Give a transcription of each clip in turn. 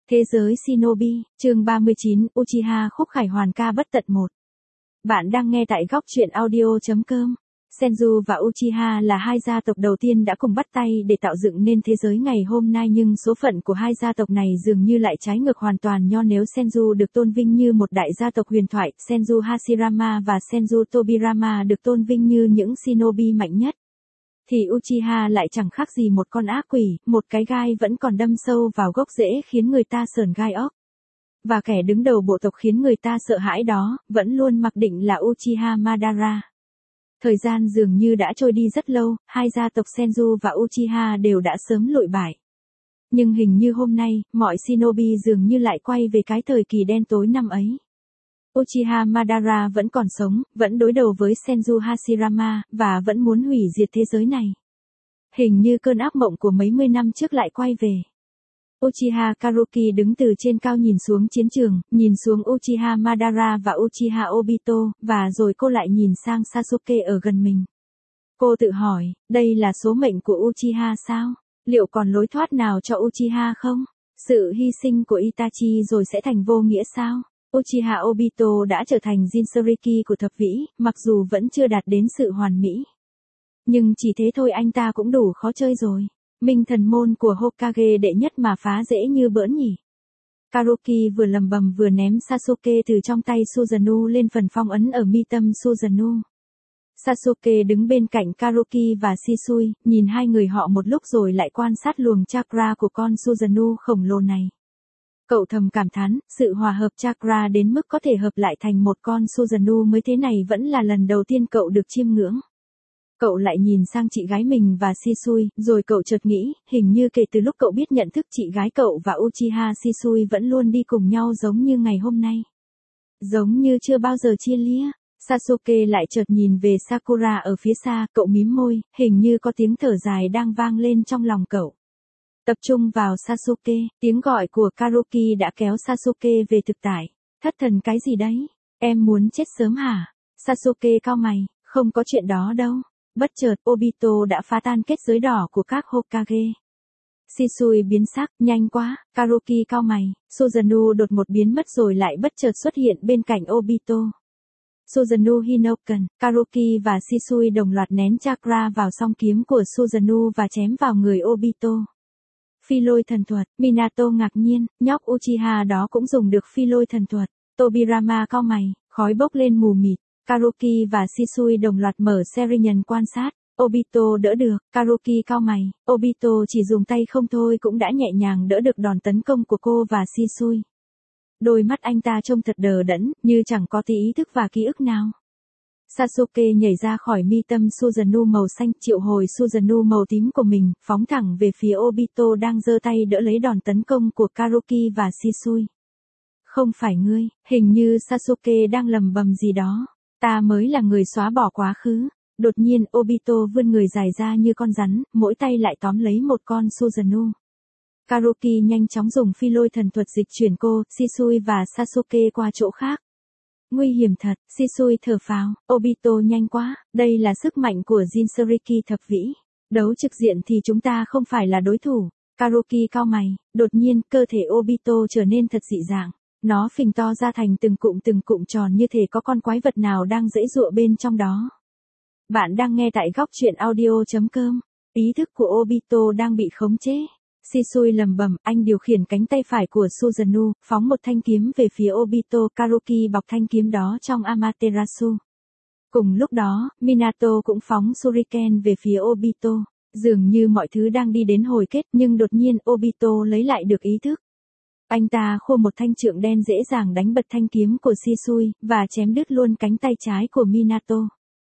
Thế giới Shinobi, chương 39, Uchiha khúc khải hoàn ca bất tận 1. Bạn đang nghe tại góc truyện audio.com. Senju và Uchiha là hai gia tộc đầu tiên đã cùng bắt tay để tạo dựng nên thế giới ngày hôm nay, nhưng số phận của hai gia tộc này dường như lại trái ngược hoàn toàn nho. Nếu Senju được tôn vinh như một đại gia tộc huyền thoại, Senju Hashirama và Senju Tobirama được tôn vinh như những shinobi mạnh nhất, thì Uchiha lại chẳng khác gì một con ác quỷ, một cái gai vẫn còn đâm sâu vào gốc rễ khiến người ta sởn gai óc. Và kẻ đứng đầu bộ tộc khiến người ta sợ hãi đó, vẫn luôn mặc định là Uchiha Madara. Thời gian dường như đã trôi đi rất lâu, hai gia tộc Senju và Uchiha đều đã sớm lụi bại. Nhưng hình như hôm nay, mọi shinobi dường như lại quay về cái thời kỳ đen tối năm ấy. Uchiha Madara vẫn còn sống, vẫn đối đầu với Senju Hashirama, và vẫn muốn hủy diệt thế giới này. Hình như cơn ác mộng của mấy mươi năm trước lại quay về. Uchiha Karuki đứng từ trên cao nhìn xuống chiến trường, nhìn xuống Uchiha Madara và Uchiha Obito, và rồi cô lại nhìn sang Sasuke ở gần mình. Cô tự hỏi, đây là số mệnh của Uchiha sao? Liệu còn lối thoát nào cho Uchiha không? Sự hy sinh của Itachi rồi sẽ thành vô nghĩa sao? Uchiha Obito đã trở thành Jinchuriki của thập vĩ, mặc dù vẫn chưa đạt đến sự hoàn mỹ. Nhưng chỉ thế thôi anh ta cũng đủ khó chơi rồi. Minh thần môn của Hokage đệ nhất mà phá dễ như bỡn nhỉ. Karuki vừa lầm bầm vừa ném Sasuke từ trong tay Susanoo lên phần phong ấn ở mi tâm Susanoo. Sasuke đứng bên cạnh Karuki và Shisui, nhìn hai người họ một lúc rồi lại quan sát luồng chakra của con Susanoo khổng lồ này. Cậu thầm cảm thán, sự hòa hợp chakra đến mức có thể hợp lại thành một con Susanoo mới thế này vẫn là lần đầu tiên cậu được chiêm ngưỡng. Cậu lại nhìn sang chị gái mình và Shisui, rồi cậu chợt nghĩ, hình như kể từ lúc cậu biết nhận thức chị gái cậu và Uchiha Shisui vẫn luôn đi cùng nhau giống như ngày hôm nay. Giống như chưa bao giờ chia lìa. Sasuke lại chợt nhìn về Sakura ở phía xa, cậu mím môi, hình như có tiếng thở dài đang vang lên trong lòng cậu. Tập trung vào Sasuke, tiếng gọi của Karuki đã kéo Sasuke về thực tại. Thất thần cái gì đấy? Em muốn chết sớm hả? Sasuke cau mày, không có chuyện đó đâu. Bất chợt, Obito đã phá tan kết giới đỏ của các Hokage. Shisui biến sắc, nhanh quá, Karuki cau mày, Susanoo đột ngột biến mất rồi lại bất chợt xuất hiện bên cạnh Obito. Susanoo Hinoken, Karuki và Shisui đồng loạt nén chakra vào song kiếm của Susanoo và chém vào người Obito. Phi lôi thần thuật, Minato ngạc nhiên, nhóc Uchiha đó cũng dùng được phi lôi thần thuật. Tobirama cau mày, khói bốc lên mù mịt. Karuki và Shisui đồng loạt mở Sharingan quan sát. Obito đỡ được, Karuki cau mày, Obito chỉ dùng tay không thôi cũng đã nhẹ nhàng đỡ được đòn tấn công của cô và Shisui. Đôi mắt anh ta trông thật đờ đẫn, như chẳng có tí ý thức và ký ức nào. Sasuke nhảy ra khỏi mi tâm Susanoo màu xanh, triệu hồi Susanoo màu tím của mình, phóng thẳng về phía Obito đang giơ tay đỡ lấy đòn tấn công của Karuki và Shisui. Không phải ngươi, hình như Sasuke đang lầm bầm gì đó. Ta mới là người xóa bỏ quá khứ. Đột nhiên Obito vươn người dài ra như con rắn, mỗi tay lại tóm lấy một con Susanoo. Karuki nhanh chóng dùng phi lôi thần thuật dịch chuyển cô, Shisui và Sasuke qua chỗ khác. Nguy hiểm thật, Shisui thở phào, Obito nhanh quá, đây là sức mạnh của Jinchuriki thập vĩ. Đấu trực diện thì chúng ta không phải là đối thủ. Karuki cau mày, đột nhiên cơ thể Obito trở nên thật dị dạng. Nó phình to ra thành từng cụm tròn như thể có con quái vật nào đang giãy giụa bên trong đó. Bạn đang nghe tại góc truyện audio.com. Ý thức của Obito đang bị khống chế. Shisui lầm bầm, anh điều khiển cánh tay phải của Susanoo, phóng một thanh kiếm về phía Obito. Karuki bọc thanh kiếm đó trong Amaterasu. Cùng lúc đó, Minato cũng phóng Shuriken về phía Obito. Dường như mọi thứ đang đi đến hồi kết, nhưng đột nhiên Obito lấy lại được ý thức. Anh ta khua một thanh trượng đen dễ dàng đánh bật thanh kiếm của Shisui, và chém đứt luôn cánh tay trái của Minato.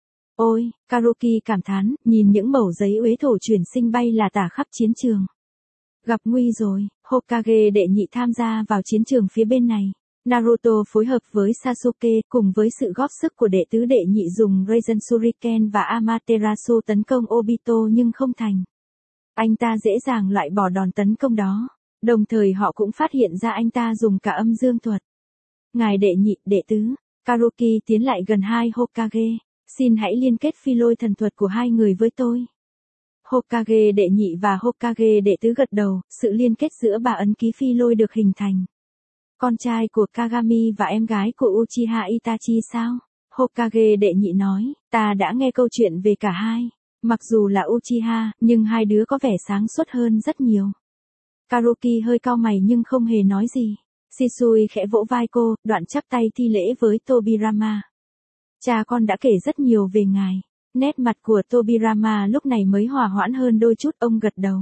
Ôi, Karuki cảm thán, nhìn những mẩu giấy uế thổ chuyển sinh bay là tả khắp chiến trường. Gặp nguy rồi, Hokage đệ nhị tham gia vào chiến trường phía bên này. Naruto phối hợp với Sasuke cùng với sự góp sức của đệ tứ đệ nhị dùng Raisen Shuriken và Amaterasu tấn công Obito nhưng không thành. Anh ta dễ dàng loại bỏ đòn tấn công đó. Đồng thời họ cũng phát hiện ra anh ta dùng cả âm dương thuật. Ngài đệ nhị, đệ tứ, Karuki tiến lại gần hai Hokage. Xin hãy liên kết phi lôi thần thuật của hai người với tôi. Hokage đệ nhị và Hokage đệ tứ gật đầu, sự liên kết giữa ba ấn ký phi lôi được hình thành. Con trai của Kagami và em gái của Uchiha Itachi sao? Hokage đệ nhị nói, ta đã nghe câu chuyện về cả hai. Mặc dù là Uchiha, nhưng hai đứa có vẻ sáng suốt hơn rất nhiều. Karuki hơi cau mày nhưng không hề nói gì. Shisui khẽ vỗ vai cô, đoạn chắp tay thi lễ với Tobirama. Cha con đã kể rất nhiều về ngài. Nét mặt của Tobirama lúc này mới hòa hoãn hơn đôi chút, ông gật đầu.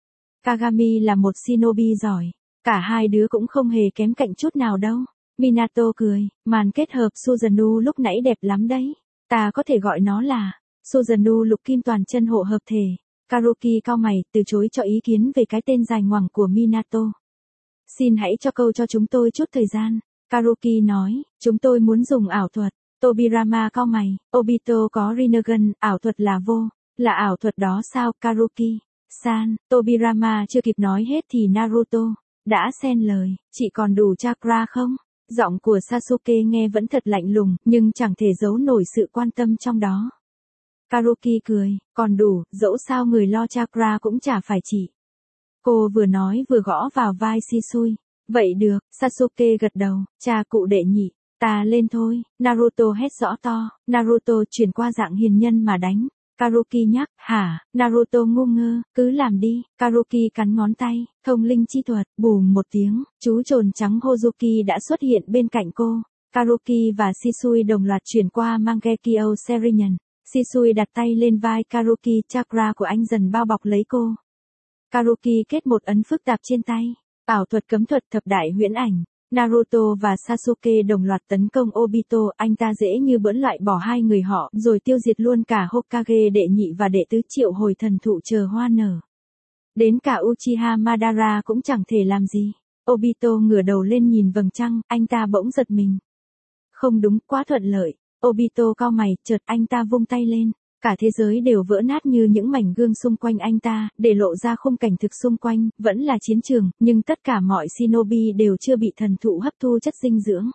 Kagami là một shinobi giỏi. Cả hai đứa cũng không hề kém cạnh chút nào đâu. Minato cười, màn kết hợp Susanoo lúc nãy đẹp lắm đấy. Ta có thể gọi nó là Susanoo lục kim toàn chân hộ hợp thể. Karuki cau mày, từ chối cho ý kiến về cái tên dài ngoằng của Minato. Xin hãy cho câu cho chúng tôi chút thời gian. Karuki nói, chúng tôi muốn dùng ảo thuật. Tobirama cau mày, Obito có Rinnegan, ảo thuật là vô. Là ảo thuật đó sao Karuki-san? Tobirama chưa kịp nói hết thì Naruto đã xen lời, chị còn đủ chakra không? Giọng của Sasuke nghe vẫn thật lạnh lùng, nhưng chẳng thể giấu nổi sự quan tâm trong đó. Karuki cười, còn đủ, dẫu sao người lo chakra cũng chả phải chị. Cô vừa nói vừa gõ vào vai Shisui. Vậy được, Sasuke gật đầu, cha cụ đệ nhị, ta lên thôi. Naruto hét rõ to, Naruto chuyển qua dạng hiền nhân mà đánh. Karuki nhắc, hả? Naruto ngu ngơ, cứ làm đi. Karuki cắn ngón tay, thông linh chi thuật, bùm một tiếng, chú trồn trắng Hozuki đã xuất hiện bên cạnh cô. Karuki và Shisui đồng loạt chuyển qua Mangekyo Sharingan. Shisui đặt tay lên vai Karuki, chakra của anh dần bao bọc lấy cô. Karuki kết một ấn phức tạp trên tay. Ảo thuật cấm thuật thập đại huyễn ảnh. Naruto và Sasuke đồng loạt tấn công Obito, anh ta dễ như bỡn loại bỏ hai người họ, rồi tiêu diệt luôn cả Hokage đệ nhị và đệ tứ, triệu hồi thần thụ chờ hoa nở. Đến cả Uchiha Madara cũng chẳng thể làm gì. Obito ngửa đầu lên nhìn vầng trăng, anh ta bỗng giật mình. Không đúng, quá thuận lợi. Obito cau mày, chợt anh ta vung tay lên. Cả thế giới đều vỡ nát như những mảnh gương xung quanh anh ta, để lộ ra khung cảnh thực xung quanh, vẫn là chiến trường, nhưng tất cả mọi shinobi đều chưa bị thần thụ hấp thu chất dinh dưỡng.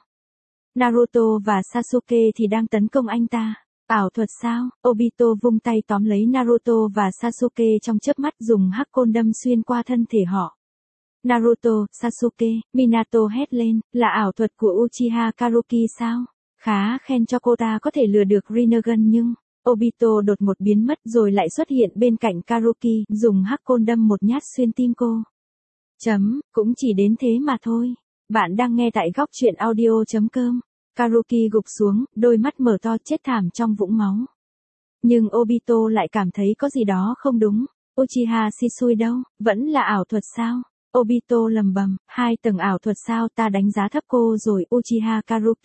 Naruto và Sasuke thì đang tấn công anh ta. Ảo thuật sao? Obito vung tay tóm lấy Naruto và Sasuke trong chớp mắt, dùng hắc côn đâm xuyên qua thân thể họ. Naruto, Sasuke, Minato hét lên, là ảo thuật của Uchiha Karuki sao? Khá khen cho cô ta có thể lừa được Rinnegan nhưng... Obito đột một biến mất rồi lại xuất hiện bên cạnh Karuki, dùng hắc côn đâm một nhát xuyên tim cô. Cũng chỉ đến thế mà thôi. Bạn đang nghe tại góc truyện audio.com. Karuki gục xuống, đôi mắt mở to chết thảm trong vũng máu. Nhưng Obito lại cảm thấy có gì đó không đúng. Uchiha Shisui đâu, vẫn là ảo thuật sao? Obito lầm bầm, 2 tầng ảo thuật sao, ta đánh giá thấp cô rồi Uchiha Karuki.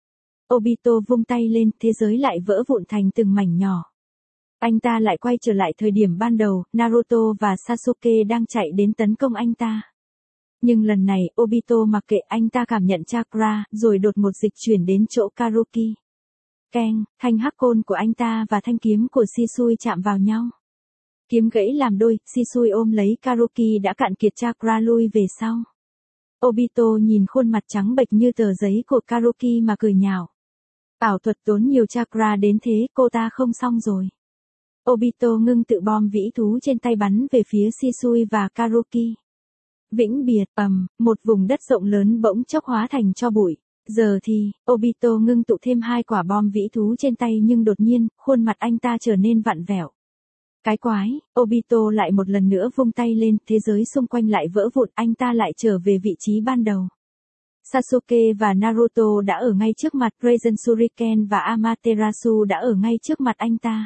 Obito vung tay lên, thế giới lại vỡ vụn thành từng mảnh nhỏ. Anh ta lại quay trở lại thời điểm ban đầu, Naruto và Sasuke đang chạy đến tấn công anh ta. Nhưng lần này, Obito mặc kệ, anh ta cảm nhận chakra, rồi đột một dịch chuyển đến chỗ Karuki. Keng, thanh hắc côn của anh ta và thanh kiếm của Shisui chạm vào nhau. Kiếm gãy làm đôi, Shisui ôm lấy Karuki đã cạn kiệt chakra lui về sau. Obito nhìn khuôn mặt trắng bệch như tờ giấy của Karuki mà cười nhạo. Ảo thuật tốn nhiều chakra đến thế, cô ta không xong rồi. Obito ngưng tự bom vĩ thú trên tay bắn về phía Shisui và Karuki. Vĩnh biệt, một vùng đất rộng lớn bỗng chốc hóa thành tro bụi. Giờ thì, Obito ngưng tụ thêm 2 quả bom vĩ thú trên tay nhưng đột nhiên, khuôn mặt anh ta trở nên vặn vẹo. Cái quái, Obito lại một lần nữa vung tay lên, thế giới xung quanh lại vỡ vụn, anh ta lại trở về vị trí ban đầu. Sasuke và Naruto đã ở ngay trước mặt, Rasen Shuriken và Amaterasu đã ở ngay trước mặt anh ta.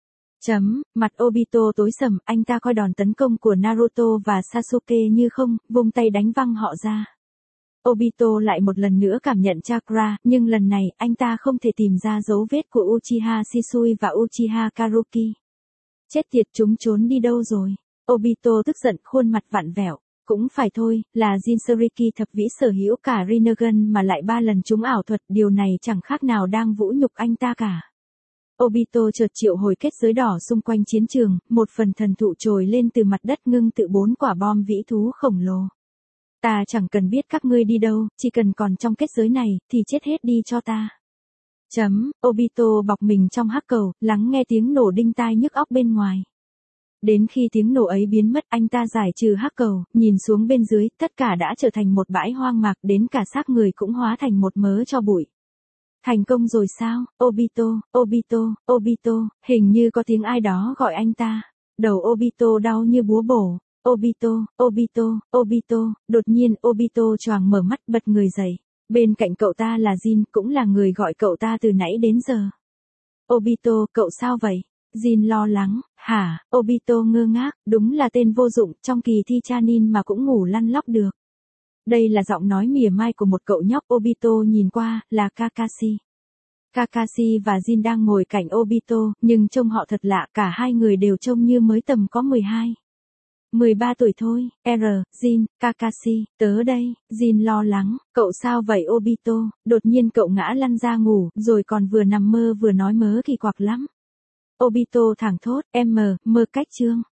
Mặt Obito tối sầm, anh ta coi đòn tấn công của Naruto và Sasuke như không, vung tay đánh văng họ ra. Obito lại một lần nữa cảm nhận chakra, nhưng lần này, anh ta không thể tìm ra dấu vết của Uchiha Shisui và Uchiha Karuki. Chết tiệt, chúng trốn đi đâu rồi? Obito tức giận, khuôn mặt vặn vẹo. Cũng phải thôi, là Jinchuriki thập vĩ sở hữu cả Rinnegan mà lại 3 lần trúng ảo thuật, điều này chẳng khác nào đang vũ nhục anh ta cả. Obito chợt triệu hồi kết giới đỏ xung quanh chiến trường, một phần thần thụ trồi lên từ mặt đất ngưng tự 4 quả bom vĩ thú khổng lồ. Ta chẳng cần biết các ngươi đi đâu, chỉ cần còn trong kết giới này, thì chết hết đi cho ta. Obito bọc mình trong hắc cầu, lắng nghe tiếng nổ đinh tai nhức óc bên ngoài. Đến khi tiếng nổ ấy biến mất anh ta giải trừ hắc cầu, nhìn xuống bên dưới, tất cả đã trở thành một bãi hoang mạc, đến cả xác người cũng hóa thành một mớ tro bụi. Thành công rồi sao? Obito, Obito, Obito, hình như có tiếng ai đó gọi anh ta. Đầu Obito đau như búa bổ. Obito, Obito, Obito, đột nhiên Obito choàng mở mắt bật người dậy. Bên cạnh cậu ta là Jin, cũng là người gọi cậu ta từ nãy đến giờ. Obito, cậu sao vậy? Jin lo lắng, hả? Obito ngơ ngác, đúng là tên vô dụng, trong kỳ thi Chunin mà cũng ngủ lăn lóc được. Đây là giọng nói mỉa mai của một cậu nhóc. Obito nhìn qua, là Kakashi. Kakashi và Jin đang ngồi cạnh Obito, nhưng trông họ thật lạ, cả hai người đều trông như mới tầm có 13 tuổi thôi. Jin, Kakashi, tớ đây. Jin lo lắng, cậu sao vậy Obito? Đột nhiên cậu ngã lăn ra ngủ, rồi còn vừa nằm mơ vừa nói mớ kỳ quặc lắm. Obito thẳng thốt, mơ cách chương.